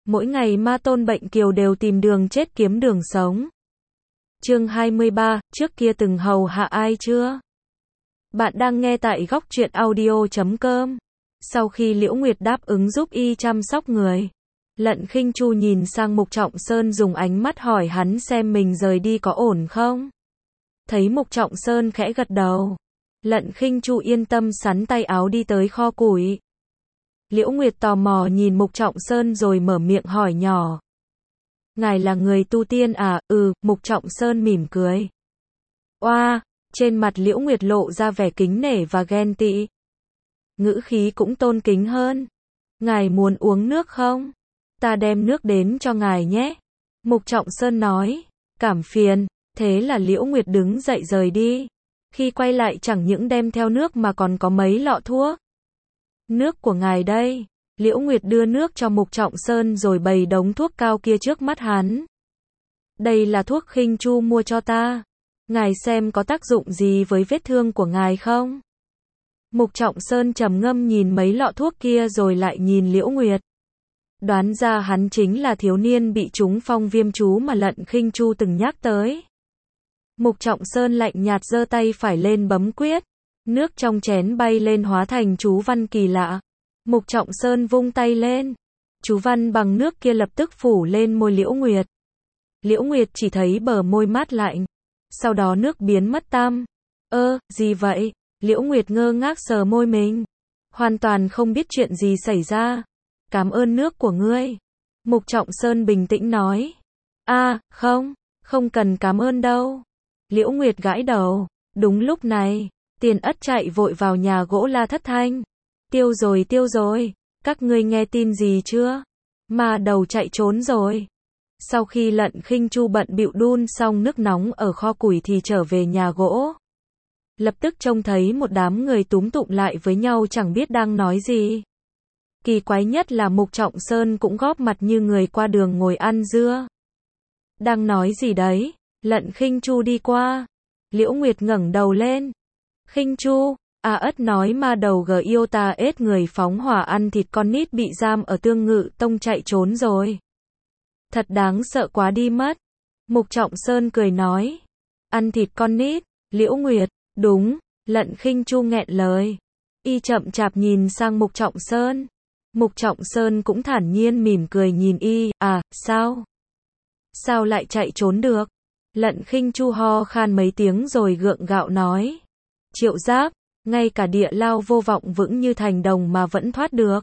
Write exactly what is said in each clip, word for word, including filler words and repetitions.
Mỗi ngày ma tôn bệnh kiều đều tìm đường chết kiếm đường sống. Chương hai mươi ba, trước kia từng hầu hạ ai chưa? Bạn đang nghe tại góc truyện audio chấm com. Sau khi Liễu Nguyệt đáp ứng giúp y chăm sóc người, Lận Khinh Chu nhìn sang Mục Trọng Sơn dùng ánh mắt hỏi hắn xem mình rời đi có ổn không. Thấy Mục Trọng Sơn khẽ gật đầu, Lận Khinh Chu yên tâm sắn tay áo đi tới kho củi. Liễu Nguyệt tò mò nhìn Mục Trọng Sơn rồi mở miệng hỏi nhỏ. Ngài là người tu tiên à? Ừ, Mục Trọng Sơn mỉm cười. Oa, trên mặt Liễu Nguyệt lộ ra vẻ kính nể và ghen tị. Ngữ khí cũng tôn kính hơn. Ngài muốn uống nước không? Ta đem nước đến cho ngài nhé. Mục Trọng Sơn nói. Cảm phiền. Thế là Liễu Nguyệt đứng dậy rời đi. Khi quay lại chẳng những đem theo nước mà còn có mấy lọ thuốc. Nước của ngài đây. Liễu Nguyệt đưa nước cho Mục Trọng Sơn rồi bày đống thuốc cao kia trước mắt hắn. Đây là thuốc Khinh Chu mua cho ta. Ngài xem có tác dụng gì với vết thương của ngài không? Mục Trọng Sơn trầm ngâm nhìn mấy lọ thuốc kia rồi lại nhìn Liễu Nguyệt. Đoán ra hắn chính là thiếu niên bị trúng phong viêm chú mà Lận Khinh Chu từng nhắc tới. Mục Trọng Sơn lạnh nhạt giơ tay phải lên bấm quyết. Nước trong chén bay lên hóa thành chú văn kỳ lạ. Mục Trọng Sơn vung tay lên. Chú văn bằng nước kia lập tức phủ lên môi Liễu Nguyệt. Liễu Nguyệt chỉ thấy bờ môi mát lạnh. Sau đó nước biến mất tăm. Ơ, gì vậy? Liễu Nguyệt ngơ ngác sờ môi mình. Hoàn toàn không biết chuyện gì xảy ra. Cảm ơn nước của ngươi. Mục Trọng Sơn bình tĩnh nói. A, à, không, không cần cảm ơn đâu. Liễu Nguyệt gãi đầu. Đúng lúc này, Tiền Ất chạy vội vào nhà gỗ la thất thanh. Tiêu rồi tiêu rồi, các ngươi nghe tin gì chưa? Ma đầu chạy trốn rồi. Sau khi Lận Khinh Chu bận bịu đun xong nước nóng ở kho củi thì trở về nhà gỗ. Lập tức trông thấy một đám người túm tụm lại với nhau chẳng biết đang nói gì. Kỳ quái nhất là Mục Trọng Sơn cũng góp mặt như người qua đường ngồi ăn dưa. Đang nói gì đấy? Lận Khinh Chu đi qua. Liễu Nguyệt ngẩng đầu lên. Khinh Chu, A Ất nói ma đầu gờ yêu ta ết người phóng hỏa ăn thịt con nít bị giam ở Tương Ngự Tông chạy trốn rồi. Thật đáng sợ quá đi mất. Mục Trọng Sơn cười nói. Ăn thịt con nít, Liễu Nguyệt, đúng, Lận Khinh Chu nghẹn lời. Y chậm chạp nhìn sang Mục Trọng Sơn. Mục Trọng Sơn cũng thản nhiên mỉm cười nhìn y, à, sao? Sao lại chạy trốn được? Lận Khinh Chu ho khan mấy tiếng rồi gượng gạo nói. Triệu Giáp, ngay cả địa lao vô vọng vững như thành đồng mà vẫn thoát được.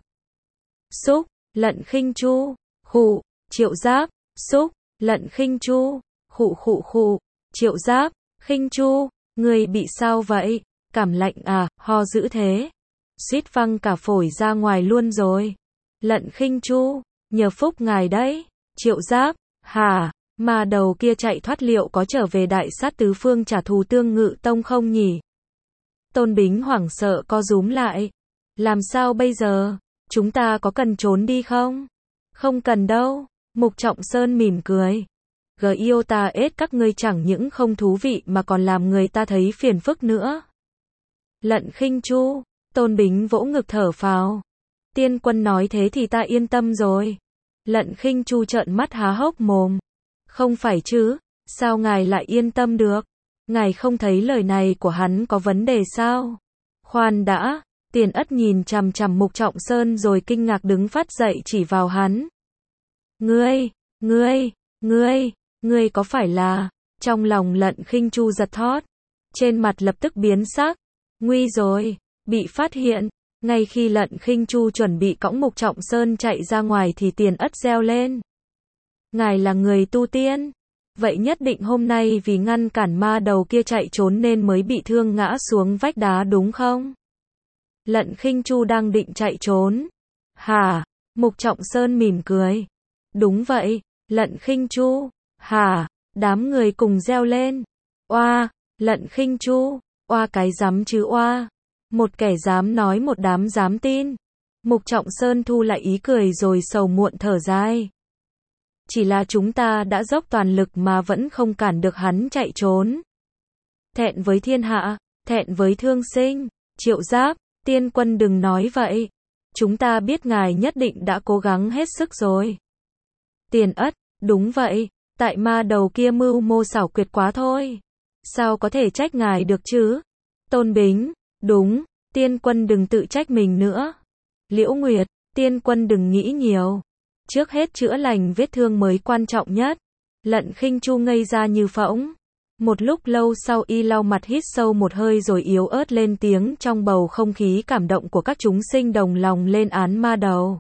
Xúc, Lận Khinh Chu, khụ, Triệu Giáp, xúc, Lận Khinh Chu, khụ khụ khụ, Triệu Giáp, Khinh Chu, người bị sao vậy? Cảm lạnh à, ho dữ thế. Suýt văng cả phổi ra ngoài luôn rồi. Lận Khinh Chu, nhờ phúc ngài đấy. Triệu Giáp, hả, mà đầu kia chạy thoát liệu có trở về Đại Sát Tứ Phương trả thù Tương Ngự Tông không nhỉ? Tôn Bính hoảng sợ co rúm lại. Làm sao bây giờ? Chúng ta có cần trốn đi không? Không cần đâu. Mục Trọng Sơn mỉm cười. Gờ yêu ta ết các ngươi chẳng những không thú vị mà còn làm người ta thấy phiền phức nữa. Lận Khinh Chu, Tôn Bính vỗ ngực thở phào. Tiên quân nói thế thì ta yên tâm rồi. Lận Khinh Chu trợn mắt há hốc mồm. Không phải chứ, sao ngài lại yên tâm được? Ngài không thấy lời này của hắn có vấn đề sao? Khoan đã, Tiền Ất nhìn chằm chằm Mục Trọng Sơn rồi kinh ngạc đứng phát dậy chỉ vào hắn. Ngươi, ngươi, ngươi, ngươi có phải là... Trong lòng Lận Khinh Chu giật thót. Trên mặt lập tức biến sắc. Nguy rồi, bị phát hiện. Ngay khi Lận Khinh Chu chuẩn bị cõng Mục Trọng Sơn chạy ra ngoài thì Tiền Ất reo lên. Ngài là người tu tiên. Vậy nhất định hôm nay vì ngăn cản ma đầu kia chạy trốn nên mới bị thương ngã xuống vách đá đúng không? Lận Khinh Chu đang định chạy trốn. Hả? Mục Trọng Sơn mỉm cười. Đúng vậy, Lận Khinh Chu. Hả? Đám người cùng reo lên. Oa, Lận Khinh Chu. Oa cái dám chứ oa. Một kẻ dám nói một đám dám tin. Mục Trọng Sơn thu lại ý cười rồi sầu muộn thở dài. Chỉ là chúng ta đã dốc toàn lực mà vẫn không cản được hắn chạy trốn. Thẹn với thiên hạ, thẹn với thương sinh. Triệu Giáp, tiên quân đừng nói vậy. Chúng ta biết ngài nhất định đã cố gắng hết sức rồi. Tiền ất, đúng vậy, tại ma đầu kia mưu mô xảo quyệt quá thôi. Sao có thể trách ngài được chứ? Tôn Bính, đúng, tiên quân đừng tự trách mình nữa. Liễu Nguyệt, tiên quân đừng nghĩ nhiều. Trước hết chữa lành vết thương mới quan trọng nhất. Lận Khinh Chu ngây ra như phỗng. Một lúc lâu sau y lau mặt hít sâu một hơi rồi yếu ớt lên tiếng trong bầu không khí cảm động của các chúng sinh đồng lòng lên án ma đầu.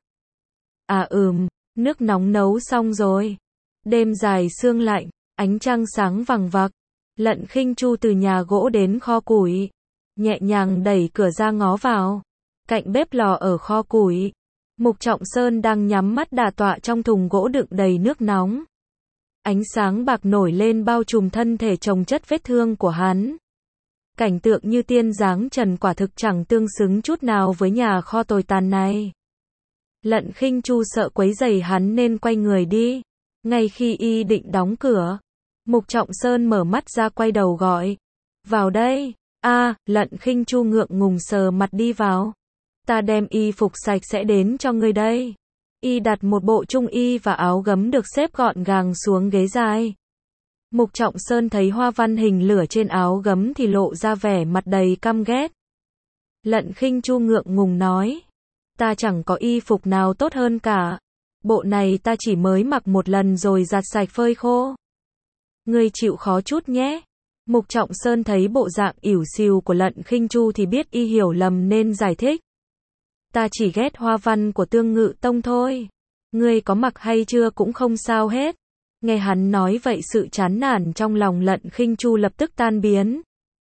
À ừm, nước nóng nấu xong rồi. Đêm dài sương lạnh, ánh trăng sáng vằng vặc. Lận Khinh Chu từ nhà gỗ đến kho củi. Nhẹ nhàng đẩy cửa ra ngó vào. Cạnh bếp lò ở kho củi. Mục Trọng Sơn đang nhắm mắt đả tọa trong thùng gỗ đựng đầy nước nóng. Ánh sáng bạc nổi lên bao trùm thân thể chồng chất vết thương của hắn. Cảnh tượng như tiên dáng trần quả thực chẳng tương xứng chút nào với nhà kho tồi tàn này. Lận Khinh Chu sợ quấy rầy hắn nên quay người đi. Ngay khi y định đóng cửa, Mục Trọng Sơn mở mắt ra quay đầu gọi. Vào đây. A, Lận Khinh Chu ngượng ngùng sờ mặt đi vào. Ta đem y phục sạch sẽ đến cho ngươi đây. Y đặt một bộ trung y và áo gấm được xếp gọn gàng xuống ghế dài. Mục Trọng Sơn thấy hoa văn hình lửa trên áo gấm thì lộ ra vẻ mặt đầy căm ghét. Lận Khinh Chu ngượng ngùng nói. Ta chẳng có y phục nào tốt hơn cả. Bộ này ta chỉ mới mặc một lần rồi giặt sạch phơi khô. Ngươi chịu khó chút nhé. Mục Trọng Sơn thấy bộ dạng ỉu xìu của Lận Khinh Chu thì biết y hiểu lầm nên giải thích. Ta chỉ ghét hoa văn của Tương Ngự Tông thôi. Ngươi có mặc hay chưa cũng không sao hết. Nghe hắn nói vậy sự chán nản trong lòng Lận Khinh Chu lập tức tan biến.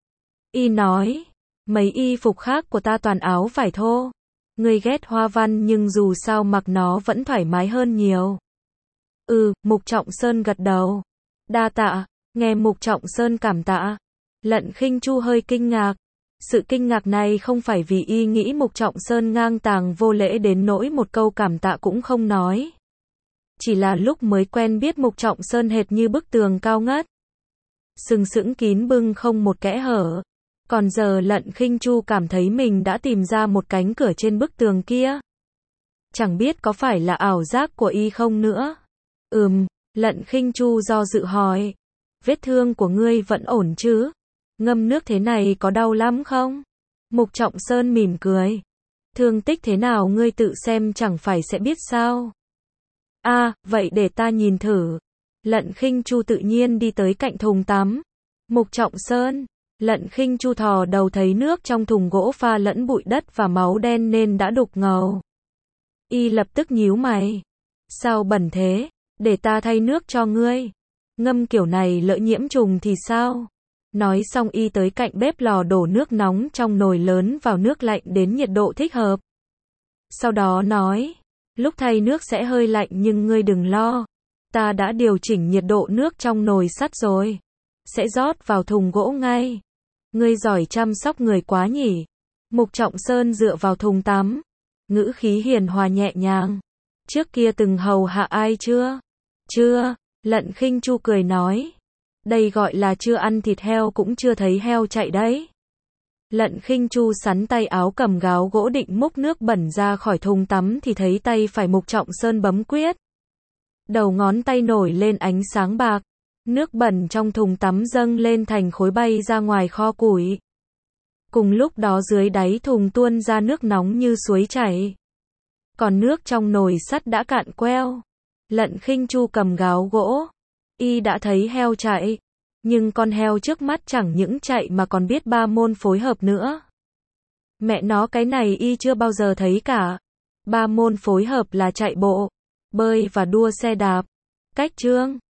Y nói, mấy y phục khác của ta toàn áo vải thô. Ngươi ghét hoa văn nhưng dù sao mặc nó vẫn thoải mái hơn nhiều. Ừ, Mục Trọng Sơn gật đầu. Đa tạ, nghe Mục Trọng Sơn cảm tạ. Lận Khinh Chu hơi kinh ngạc. Sự kinh ngạc này không phải vì y nghĩ Mục Trọng Sơn ngang tàng vô lễ đến nỗi một câu cảm tạ cũng không nói. Chỉ là lúc mới quen biết Mục Trọng Sơn hệt như bức tường cao ngất. Sừng sững kín bưng không một kẽ hở. Còn giờ Lận Khinh Chu cảm thấy mình đã tìm ra một cánh cửa trên bức tường kia. Chẳng biết có phải là ảo giác của y không nữa. Ừm, Lận Khinh Chu do dự hỏi. Vết thương của ngươi vẫn ổn chứ? Ngâm nước thế này có đau lắm không? Mục Trọng Sơn mỉm cười. Thương tích thế nào ngươi tự xem chẳng phải sẽ biết sao? À, vậy để ta nhìn thử. Lận Khinh Chu tự nhiên đi tới cạnh thùng tắm. Mục Trọng Sơn. Lận Khinh Chu thò đầu thấy nước trong thùng gỗ pha lẫn bụi đất và máu đen nên đã đục ngầu. Y lập tức nhíu mày. Sao bẩn thế? Để ta thay nước cho ngươi. Ngâm kiểu này lỡ nhiễm trùng thì sao? Nói xong y tới cạnh bếp lò đổ nước nóng trong nồi lớn vào nước lạnh đến nhiệt độ thích hợp. Sau đó nói, lúc thay nước sẽ hơi lạnh nhưng ngươi đừng lo. Ta đã điều chỉnh nhiệt độ nước trong nồi sắt rồi. Sẽ rót vào thùng gỗ ngay. Ngươi giỏi chăm sóc người quá nhỉ. Mục Trọng Sơn dựa vào thùng tắm. Ngữ khí hiền hòa nhẹ nhàng. Trước kia từng hầu hạ ai chưa? Chưa, Lận Khinh Chu cười nói. Đây gọi là chưa ăn thịt heo cũng chưa thấy heo chạy đấy. Lận Khinh Chu sắn tay áo cầm gáo gỗ định múc nước bẩn ra khỏi thùng tắm thì thấy tay phải Mục Trọng Sơn bấm quyết. Đầu ngón tay nổi lên ánh sáng bạc. Nước bẩn trong thùng tắm dâng lên thành khối bay ra ngoài kho củi. Cùng lúc đó dưới đáy thùng tuôn ra nước nóng như suối chảy. Còn nước trong nồi sắt đã cạn queo. Lận Khinh Chu cầm gáo gỗ. Y đã thấy heo chạy. Nhưng con heo trước mắt chẳng những chạy mà còn biết ba môn phối hợp nữa. Mẹ nó cái này y chưa bao giờ thấy cả. Ba môn phối hợp là chạy bộ, bơi và đua xe đạp. Cách chương